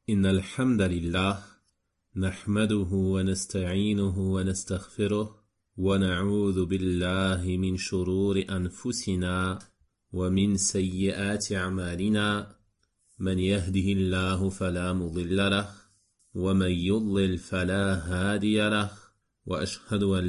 إن الحمد لله نحمده ونستعينه ونستغفره ونعوذ بالله من شرور أنفسنا ومن سيئات أعمالنا من يهده الله فلا مضل له ومن يضلل فلا هادي له وأشهد أن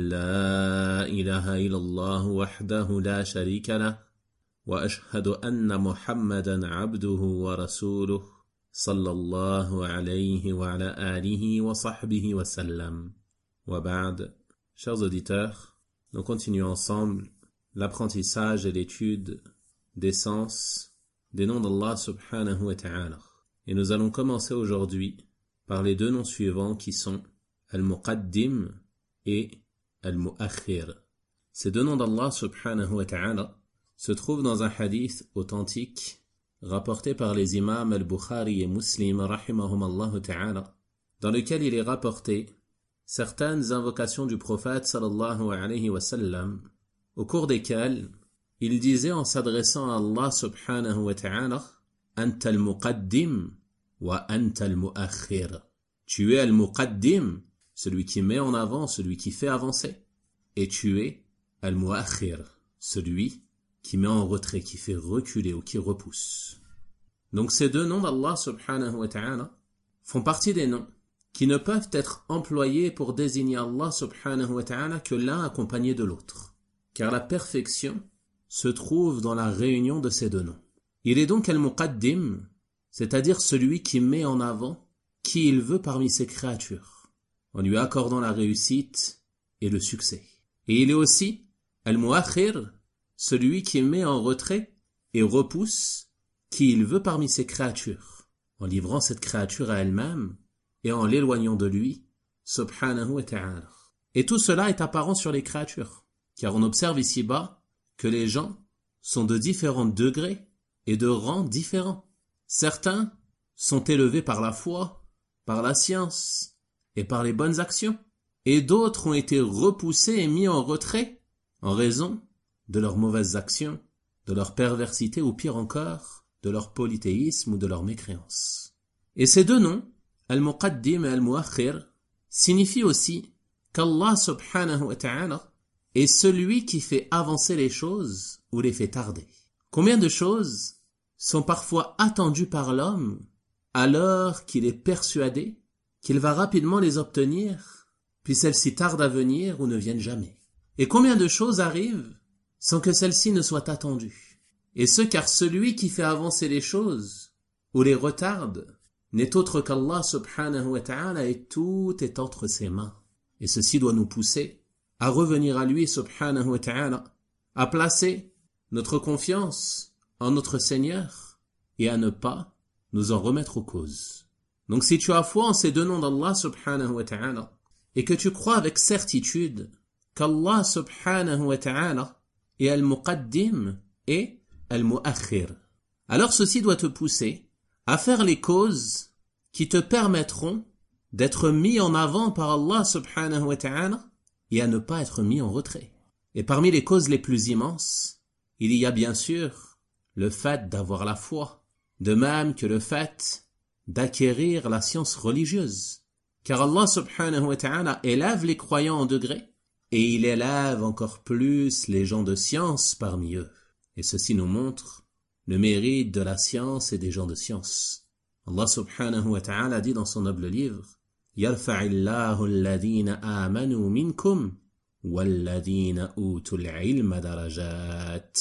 لا إله إلا الله وحده لا شريك له وأشهد أن محمدا عبده ورسوله صلى الله عليه وعلى آله وصحبه وسلم. وبعد. Chers auditeurs, nous continuons ensemble l'apprentissage et l'étude des sens des noms d'Allah subhanahu wa ta'ala. Et nous allons commencer aujourd'hui par les deux noms suivants qui sont Al-Muqaddim et Al-Mu'akhir. Ces deux noms d'Allah subhanahu wa ta'ala se trouvent dans un hadith authentique rapporté par les imams Al-Bukhari et Muslim rahimahumallahu ta'ala, dans lequel il est rapporté certaines invocations du prophète sallallahu alayhi wa sallam, au cours desquelles il disait en s'adressant à Allah subhanahu wa ta'ala Anta al-Muqaddim wa Anta al-Mu'akhir. Tu es al-Muqaddim, celui qui met en avant, celui qui fait avancer, et tu es al-Mu'akhir, celui qui met en retrait, qui fait reculer ou qui repousse. Donc ces deux noms d'Allah subhanahu wa ta'ala font partie des noms qui ne peuvent être employés pour désigner Allah subhanahu wa ta'ala que l'un accompagné de l'autre. Car la perfection se trouve dans la réunion de ces deux noms. Il est donc al-Muqaddim, c'est-à-dire celui qui met en avant qui il veut parmi ses créatures, en lui accordant la réussite et le succès. Et il est aussi al-Mu'akhir, celui qui met en retrait et repousse qui il veut parmi ses créatures, en livrant cette créature à elle-même et en l'éloignant de lui, subhanahu wa ta'ala. Et tout cela est apparent sur les créatures, car on observe ici-bas que les gens sont de différents degrés et de rangs différents. Certains sont élevés par la foi, par la science et par les bonnes actions, et d'autres ont été repoussés et mis en retrait en raison de leurs mauvaises actions, de leur perversité ou pire encore, de leur polythéisme ou de leur mécréance. Et ces deux noms, Al-Muqaddim et Al-Mu'akhir, signifient aussi qu'Allah subhanahu wa ta'ala est celui qui fait avancer les choses ou les fait tarder. Combien de choses sont parfois attendues par l'homme alors qu'il est persuadé qu'il va rapidement les obtenir, puis celles-ci tardent à venir ou ne viennent jamais. Et combien de choses arrivent sans que celle-ci ne soit attendue. Et ce car celui qui fait avancer les choses ou les retarde n'est autre qu'Allah subhanahu wa ta'ala et tout est entre ses mains. Et ceci doit nous pousser à revenir à lui subhanahu wa ta'ala, à placer notre confiance en notre Seigneur et à ne pas nous en remettre aux causes. Donc si tu as foi en ces deux noms d'Allah subhanahu wa ta'ala et que tu crois avec certitude qu'Allah subhanahu wa ta'ala et Al-Muqaddim et Al-Mu'akhir, alors ceci doit te pousser à faire les causes qui te permettront d'être mis en avant par Allah subhanahu wa ta'ala et à ne pas être mis en retrait. Et parmi les causes les plus immenses, il y a bien sûr le fait d'avoir la foi, de même que le fait d'acquérir la science religieuse. Car Allah subhanahu wa ta'ala élève les croyants en degrés et il élève encore plus les gens de science parmi eux. Et ceci nous montre le mérite de la science et des gens de science. Allah subhanahu wa ta'ala dit dans son noble livre يَرْفَعِ اللَّهُ الَّذِينَ آمَنُوا مِنْكُمْ وَالَّذِينَ أُوتُوا الْعِلْمَ دَرَجَاتٍ.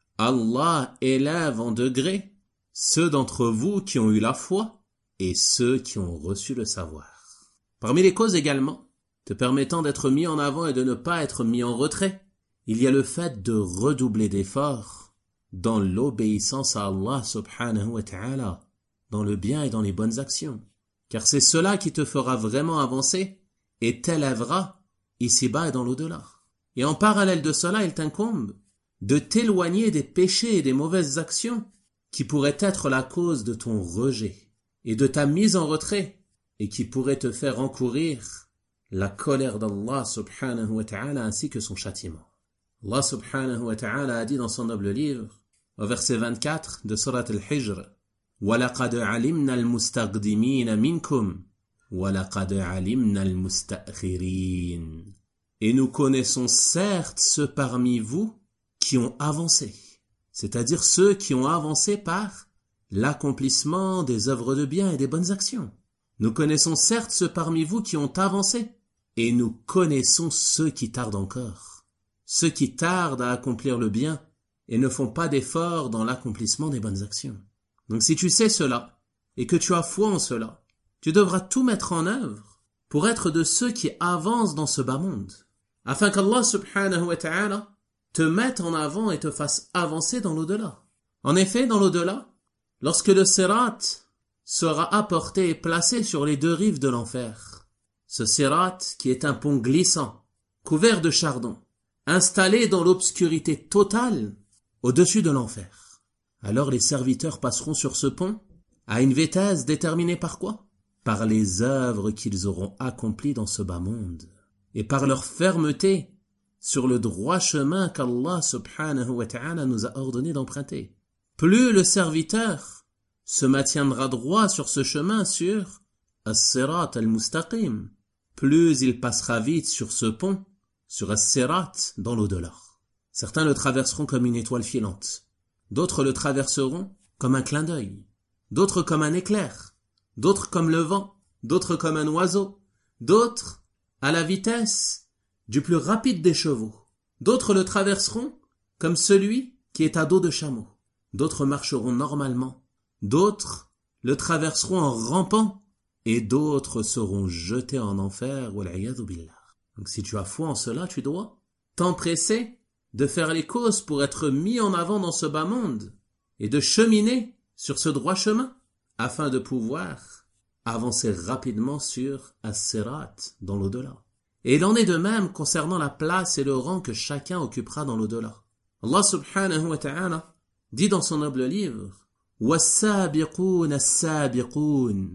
Allah élève en degrés ceux d'entre vous qui ont eu la foi et ceux qui ont reçu le savoir. Parmi les causes également te permettant d'être mis en avant et de ne pas être mis en retrait, il y a le fait de redoubler d'efforts dans l'obéissance à Allah subhanahu wa ta'ala, dans le bien et dans les bonnes actions. Car c'est cela qui te fera vraiment avancer et t'élèvera ici-bas et dans l'au-delà. Et en parallèle de cela, il t'incombe de t'éloigner des péchés et des mauvaises actions qui pourraient être la cause de ton rejet et de ta mise en retrait et qui pourraient te faire encourir la colère d'Allah subhanahu wa ta'ala ainsi que son châtiment. Allah subhanahu wa ta'ala a dit dans son noble livre, au verset 24 de Surat Al-Hijr, وَلَقَدْ عَلِمْنَا الْمُسْتَقْدِمِينَ مِنْكُمْ وَلَقَدْ عَلِمْنَا الْمُسْتَأْخِرِينَ. Et nous connaissons certes ceux parmi vous qui ont avancé, c'est-à-dire ceux qui ont avancé par l'accomplissement des œuvres de bien et des bonnes actions. Nous connaissons certes ceux parmi vous qui ont avancé, et nous connaissons ceux qui tardent encore, ceux qui tardent à accomplir le bien et ne font pas d'efforts dans l'accomplissement des bonnes actions. Donc si tu sais cela, et que tu as foi en cela, tu devras tout mettre en œuvre pour être de ceux qui avancent dans ce bas monde, afin qu'Allah subhanahu wa ta'ala te mette en avant et te fasse avancer dans l'au-delà. En effet, dans l'au-delà, lorsque le sirat sera apporté et placé sur les deux rives de l'enfer, ce sirat qui est un pont glissant, couvert de chardon, installé dans l'obscurité totale au-dessus de l'enfer, alors les serviteurs passeront sur ce pont à une vitesse déterminée par quoi? Par les œuvres qu'ils auront accomplies dans ce bas monde, et par leur fermeté sur le droit chemin qu'Allah subhanahu wa ta'ala nous a ordonné d'emprunter. Plus le serviteur se maintiendra droit sur ce chemin sur as-sirat al-mustaqim, plus il passera vite sur ce pont, sur as-sirat dans l'au-delà. Certains le traverseront comme une étoile filante, d'autres le traverseront comme un clin d'œil, d'autres comme un éclair, d'autres comme le vent, d'autres comme un oiseau, d'autres à la vitesse du plus rapide des chevaux. D'autres le traverseront comme celui qui est à dos de chameau. D'autres marcheront normalement. D'autres le traverseront en rampant. Et d'autres seront jetés en enfer. Wal-'iyadhu billah. Donc si tu as foi en cela, tu dois t'empresser de faire les causes pour être mis en avant dans ce bas monde et de cheminer sur ce droit chemin afin de pouvoir avancer rapidement sur as-sirat dans l'au-delà. Et il en est de même concernant la place et le rang que chacun occupera dans l'au-delà. Allah subhanahu wa ta'ala dit dans son noble livre وَالسَّابِقُونَ السَّابِقُونَ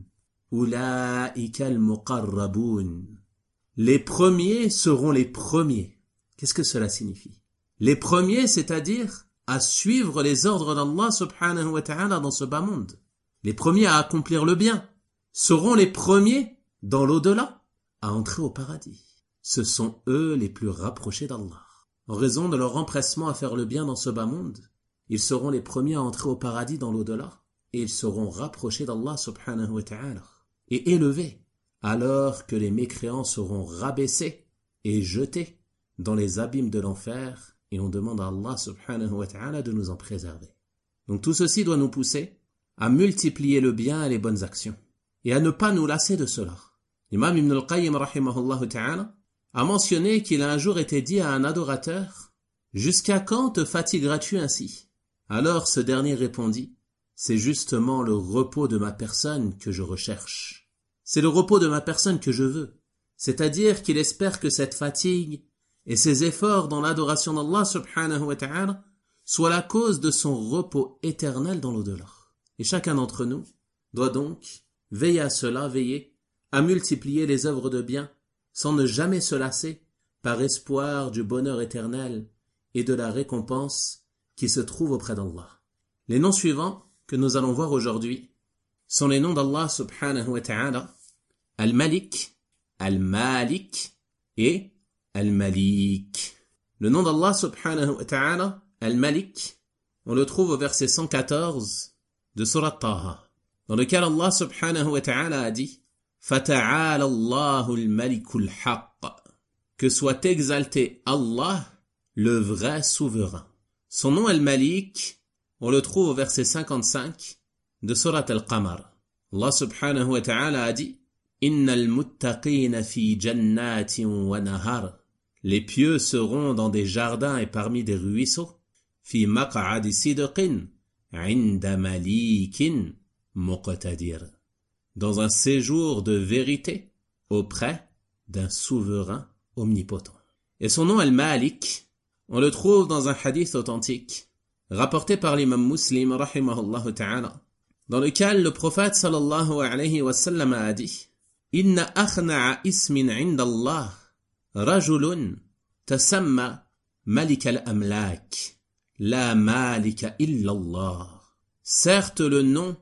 أُولَئِكَ الْمُقَرَّبُونَ. Les premiers seront les premiers. Qu'est-ce que cela signifie? Les premiers, c'est-à-dire à suivre les ordres d'Allah subhanahu wa ta'ala dans ce bas monde. Les premiers à accomplir le bien seront les premiers dans l'au-delà à entrer au paradis. Ce sont eux les plus rapprochés d'Allah. En raison de leur empressement à faire le bien dans ce bas monde, ils seront les premiers à entrer au paradis dans l'au-delà et ils seront rapprochés d'Allah subhanahu wa ta'ala et élevés, alors que les mécréants seront rabaissés et jetés dans les abîmes de l'enfer, et on demande à Allah subhanahu wa ta'ala de nous en préserver. Donc tout ceci doit nous pousser à multiplier le bien et les bonnes actions, et à ne pas nous lasser de cela. L'imam Ibn al-Qayyim rahimahullah ta'ala a mentionné qu'il a un jour été dit à un adorateur « Jusqu'à quand te fatigueras-tu ainsi ?» Alors ce dernier répondit « C'est justement le repos de ma personne que je recherche. C'est le repos de ma personne que je veux. » C'est-à-dire qu'il espère que cette fatigue et ses efforts dans l'adoration d'Allah subhanahu wa ta'ala soient la cause de son repos éternel dans l'au-delà. Et chacun d'entre nous doit donc veiller à cela, veiller à multiplier les œuvres de bien sans ne jamais se lasser par espoir du bonheur éternel et de la récompense qui se trouve auprès d'Allah. Les noms suivants que nous allons voir aujourd'hui sont les noms d'Allah subhanahu wa ta'ala, Al-Malik, Al-Malik et Al-Malik. Le nom d'Allah subhanahu wa ta'ala, Al-Malik, on le trouve au verset 114 de Surat Taha, dans lequel Allah subhanahu wa ta'ala a dit فَتَعَالَ اللَّهُ الْمَلِكُ الْحَقِّ. Que soit exalté Allah, le vrai souverain. Son nom Al-Malik, on le trouve au verset 55 de Surat Al-Qamar. Allah subhanahu wa ta'ala a dit Innal muttaqina fi jannatin wa nahar. Les pieux seront dans des jardins et parmi des ruisseaux. Fi maq'adi sidqin 'inda malikin muqtadir. Dans un séjour de vérité auprès d'un souverain omnipotent. Et son nom Al-Malik, on le trouve dans un hadith authentique rapporté par l'imam Muslim rahimahullah ta'ala, dans lequel le prophète sallallahu alayhi wa sallam a dit Inna akhna'a ismin 'inda Allah rajulun tasamma malik al-amlak la malika illa Allah. Certes le nom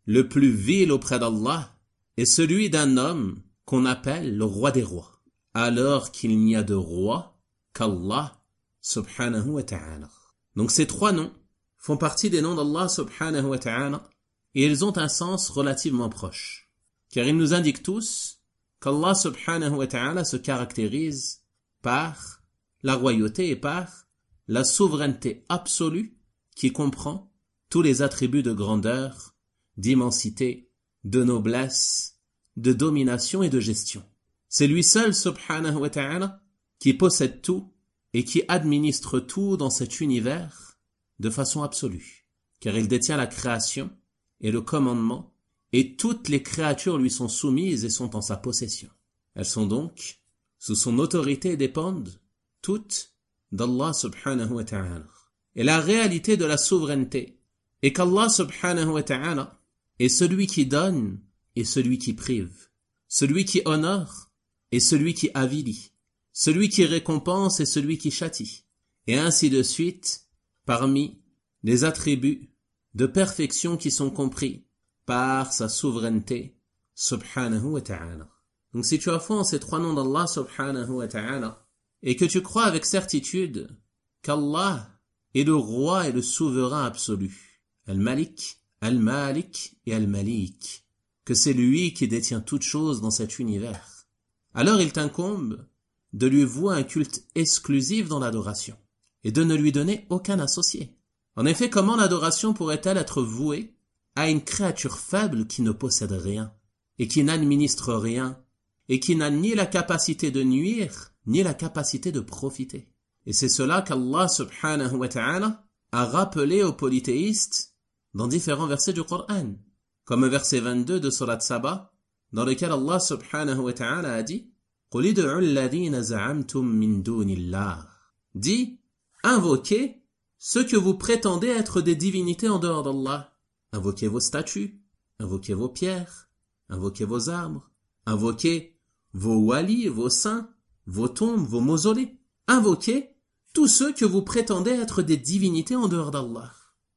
le plus vil auprès d'Allah est celui d'un homme qu'on appelle le roi des rois, alors qu'il n'y a de roi qu'Allah subhanahu wa ta'ala. Donc ces trois noms font partie des noms d'Allah subhanahu wa ta'ala et ils ont un sens relativement proche, car ils nous indiquent tous qu'Allah subhanahu wa ta'ala se caractérise par la royauté et par la souveraineté absolue qui comprend tous les attributs de grandeur, d'immensité, de noblesse, de domination et de gestion. C'est lui seul, subhanahu wa ta'ala, qui possède tout et qui administre tout dans cet univers de façon absolue, car il détient la création et le commandement, et toutes les créatures lui sont soumises et sont en sa possession. Elles sont donc sous son autorité et dépendent toutes d'Allah subhanahu wa ta'ala. Et la réalité de la souveraineté est qu'Allah subhanahu wa ta'ala est celui qui donne et celui qui prive, celui qui honore et celui qui avilit, celui qui récompense et celui qui châtie, et ainsi de suite parmi les attributs de perfection qui sont compris par sa souveraineté subhanahu wa ta'ala. Donc si tu as foi en ces trois noms d'Allah subhanahu wa ta'ala et que tu crois avec certitude qu'Allah est le roi et le souverain absolu, Al-Malik, Al-Malik et Al-Malik, que c'est lui qui détient toutes choses dans cet univers, alors il t'incombe de lui vouer un culte exclusif dans l'adoration et de ne lui donner aucun associé. En effet, comment l'adoration pourrait-elle être vouée à une créature faible qui ne possède rien et qui n'administre rien et qui n'a ni la capacité de nuire ni la capacité de profiter? Et c'est cela qu'Allah subhanahu wa ta'ala a rappelé aux polythéistes dans différents versets du Coran, comme le verset 22 de Surat Saba, dans lequel Allah subhanahu wa ta'ala a dit قُلِ ادْعُوا الَّذِينَ زَعَمْتُم مِّن دُونِ اللَّهِ. Dit, invoquez ceux que vous prétendez être des divinités en dehors d'Allah. Invoquez vos statues, invoquez vos pierres, invoquez vos arbres, invoquez vos walis, vos saints, vos tombes, vos mausolées. Invoquez tous ceux que vous prétendez être des divinités en dehors d'Allah.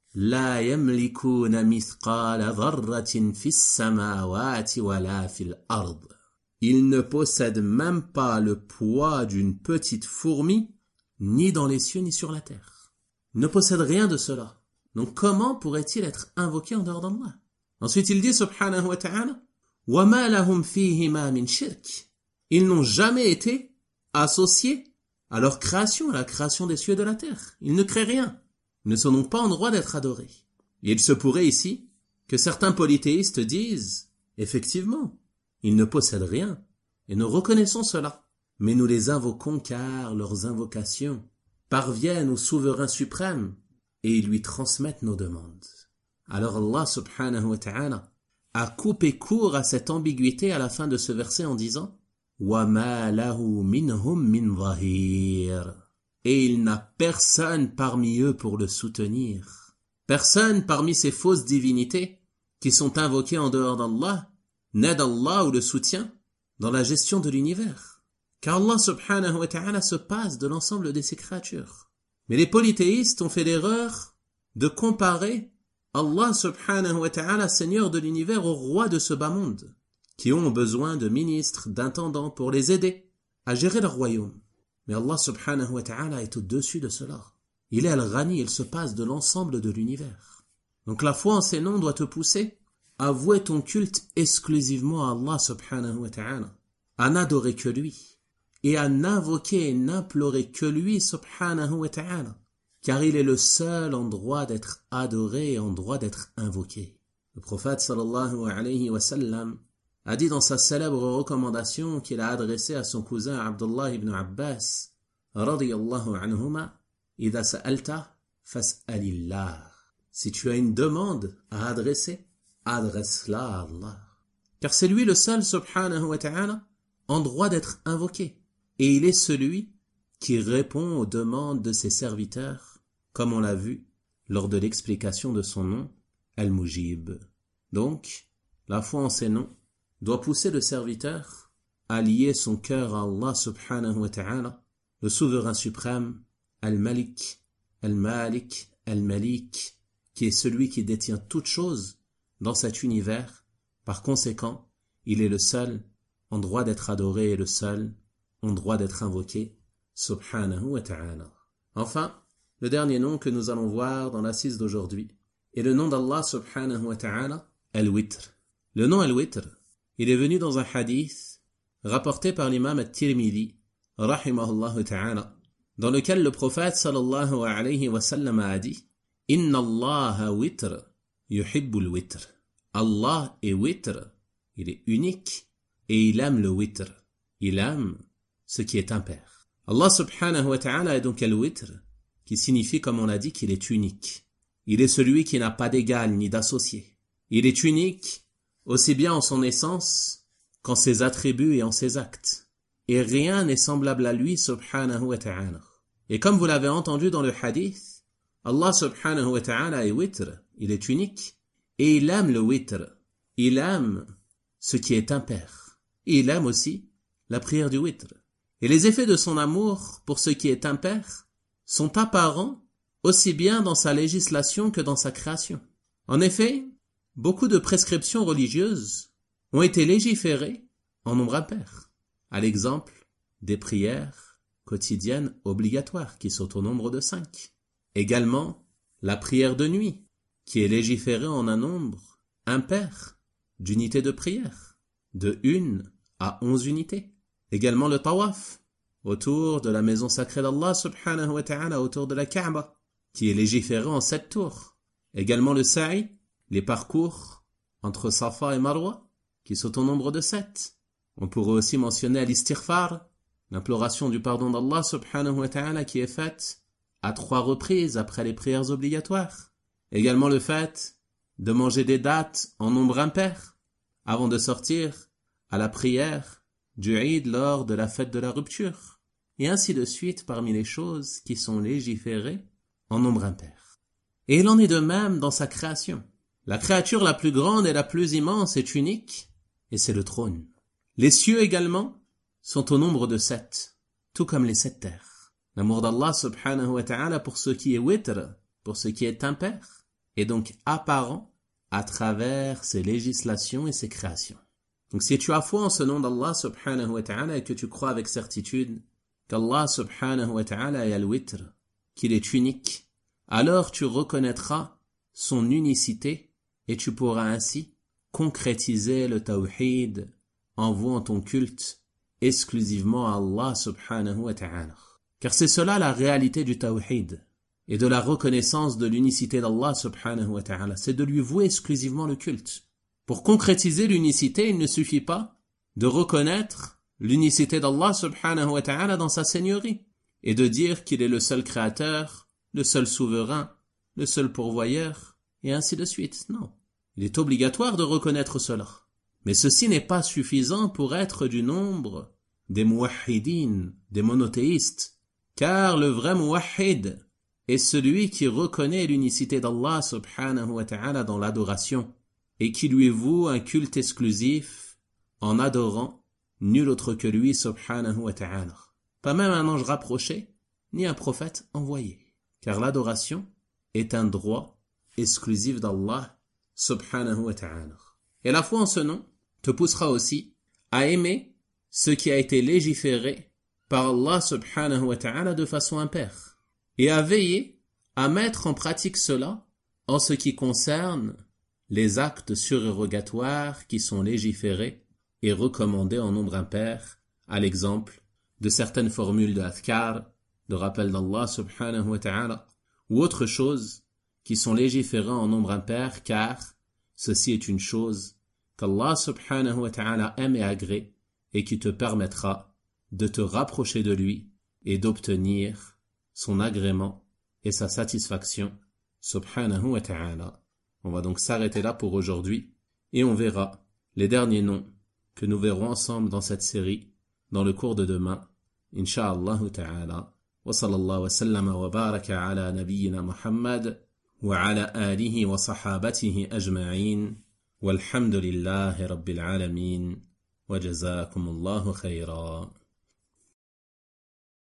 لا يملكون مثقال ذرة في السماوات ولا في الأرض. Ils ne possèdent même pas le poids d'une petite fourmi, ni dans les cieux ni sur la terre. Ils ne possèdent rien de cela. Donc comment pourrait-il être invoqué en dehors d'Allah? Ensuite il dit subhanahu wa ta'ala وَمَا لَهُمْ فِيهِمَا مِنْ شِرْكٍ. Ils n'ont jamais été associés à leur création, à la création des cieux et de la terre. Ils ne créent rien. Ils ne sont donc pas en droit d'être adorés. Et il se pourrait ici que certains polythéistes disent, effectivement, ils ne possèdent rien, et nous reconnaissons cela. Mais nous les invoquons car leurs invocations parviennent au souverain suprême et ils lui transmettent nos demandes. Alors Allah subhanahu wa ta'ala a coupé court à cette ambiguïté à la fin de ce verset en disant وَمَا لَهُ مِنْهُمْ مِنْ ظَهِيرٍ. Et il n'a personne parmi eux pour le soutenir. Personne parmi ces fausses divinités qui sont invoquées en dehors d'Allah n'aide Allah ou le soutient dans la gestion de l'univers. Car Allah subhanahu wa ta'ala se passe de l'ensemble de ses créatures. Mais les polythéistes ont fait l'erreur de comparer Allah subhanahu wa ta'ala, Seigneur de l'univers, au roi de ce bas monde, qui ont besoin de ministres, d'intendants pour les aider à gérer leur royaume. Mais Allah subhanahu wa ta'ala est au-dessus de cela. Il est Al-Ghani, il se passe de l'ensemble de l'univers. Donc la foi en ces noms doit te pousser à vouer ton culte exclusivement à Allah subhanahu wa ta'ala, à n'adorer que lui, et à n'invoquer et n'implorer que lui subhanahu wa ta'ala, car il est le seul en droit d'être adoré et en droit d'être invoqué. Le prophète sallallahu alayhi wa sallam a dit dans sa célèbre recommandation qu'il a adressée à son cousin Abdullah ibn Abbas radiyallahu anhuma, idha sa'alta fas'alillah. Si tu as une demande à adresser, adresse-la à Allah. Car c'est lui le seul subhanahu wa ta'ala en droit d'être invoqué. Et il est celui qui répond aux demandes de ses serviteurs, comme on l'a vu lors de l'explication de son nom, Al-Mujib. Donc, la foi en ces noms doit pousser le serviteur à lier son cœur à Allah subhanahu wa ta'ala, le souverain suprême, Al-Malik, Al-Malik, Al-Malik, qui est celui qui détient toutes choses dans cet univers. Par conséquent, il est le seul en droit d'être adoré et le seul en droit d'être invoqué, subhanahu wa ta'ala. Enfin, le dernier nom que nous allons voir dans l'assise d'aujourd'hui est le nom d'Allah subhanahu wa ta'ala, Al-Witr. Le nom Al-Witr, il est venu dans un hadith rapporté par l'imam At-Tirmidhi, rahimahullah ta'ala, dans lequel le prophète sallallahu alayhi wa sallam a dit « Inna Allah witr, yuhibbul witr » Allah est witr, il est unique et il aime le witr. Il aime ce qui est impair. Allah subhanahu wa ta'ala est donc al-witr, qui signifie, comme on l'a dit, qu'il est unique. Il est celui qui n'a pas d'égal ni d'associé. Il est unique aussi bien en son essence qu'en ses attributs et en ses actes. Et rien n'est semblable à lui subhanahu wa ta'ala. Et comme vous l'avez entendu dans le hadith, Allah subhanahu wa ta'ala est witr, il est unique, et il aime le witr. Il aime ce qui est impair. Et il aime aussi la prière du witr. Et les effets de son amour pour ce qui est impair sont apparents aussi bien dans sa législation que dans sa création. En effet, beaucoup de prescriptions religieuses ont été légiférées en nombre impair. À l'exemple des prières quotidiennes obligatoires qui sont au nombre de 5. Également, la prière de nuit qui est légiférée en un nombre impair d'unités de prière, de 1 à 11 unités. Également le tawaf autour de la maison sacrée d'Allah subhanahu wa ta'ala, autour de la Kaaba, qui est légiféré en 7 tours. Également le sa'i, les parcours entre Safa et Marwa, qui sont au nombre de 7. On pourrait aussi mentionner l'istighfar, l'imploration du pardon d'Allah subhanahu wa ta'ala qui est faite à 3 reprises après les prières obligatoires. Également le fait de manger des dattes en nombre impair avant de sortir à la prière du Eid lors de la fête de la rupture. Et ainsi de suite parmi les choses qui sont légiférées en nombre impair. Et il en est de même dans sa création. La créature la plus grande et la plus immense est unique, et c'est le trône. Les cieux également sont au nombre de 7, tout comme les 7 terres. L'amour d'Allah subhanahu wa ta'ala pour ce qui est witr, pour ce qui est impair, est donc apparent à travers ses législations et ses créations. Donc si tu as foi en ce nom d'Allah subhanahu wa ta'ala et que tu crois avec certitude qu'Allah subhanahu wa ta'ala est al-witr, qu'il est unique, alors tu reconnaîtras son unicité et tu pourras ainsi concrétiser le tawhid en vouant ton culte exclusivement à Allah subhanahu wa ta'ala. Car c'est cela la réalité du tawhid et de la reconnaissance de l'unicité d'Allah subhanahu wa ta'ala, c'est de lui vouer exclusivement le culte. Pour concrétiser l'unicité, il ne suffit pas de reconnaître l'unicité d'Allah subhanahu wa ta'ala dans sa seigneurie et de dire qu'il est le seul créateur, le seul souverain, le seul pourvoyeur, et ainsi de suite. Non. Il est obligatoire de reconnaître cela. Mais ceci n'est pas suffisant pour être du nombre des muwahhidin, des monothéistes, car le vrai muwahhid est celui qui reconnaît l'unicité d'Allah subhanahu wa ta'ala dans l'adoration et qui lui voue un culte exclusif en adorant nul autre que lui subhanahu wa ta'ala. Pas même un ange rapproché, ni un prophète envoyé. Car l'adoration est un droit exclusif d'Allah subhanahu wa ta'ala. Et la foi en ce nom te poussera aussi à aimer ce qui a été légiféré par Allah subhanahu wa ta'ala de façon impaire. Et à veiller à mettre en pratique cela en ce qui concerne les actes surérogatoires qui sont légiférés et recommandés en nombre impair, à l'exemple de certaines formules de adhkar, de rappel d'Allah subhanahu wa ta'ala, ou autres choses qui sont légiférées en nombre impair, car ceci est une chose qu'Allah subhanahu wa ta'ala aime et agrée, et qui te permettra de te rapprocher de lui et d'obtenir son agrément et sa satisfaction, subhanahu wa ta'ala. On va donc s'arrêter là pour aujourd'hui, et on verra les derniers noms que nous verrons ensemble dans cette série, dans le cours de demain, insha'Allah ta'ala. وصلى الله وسلم وبارك على نبينا محمد وعلى آله وصحابته أجمعين والحمد لله رب العالمين وجزاكم الله خيرا.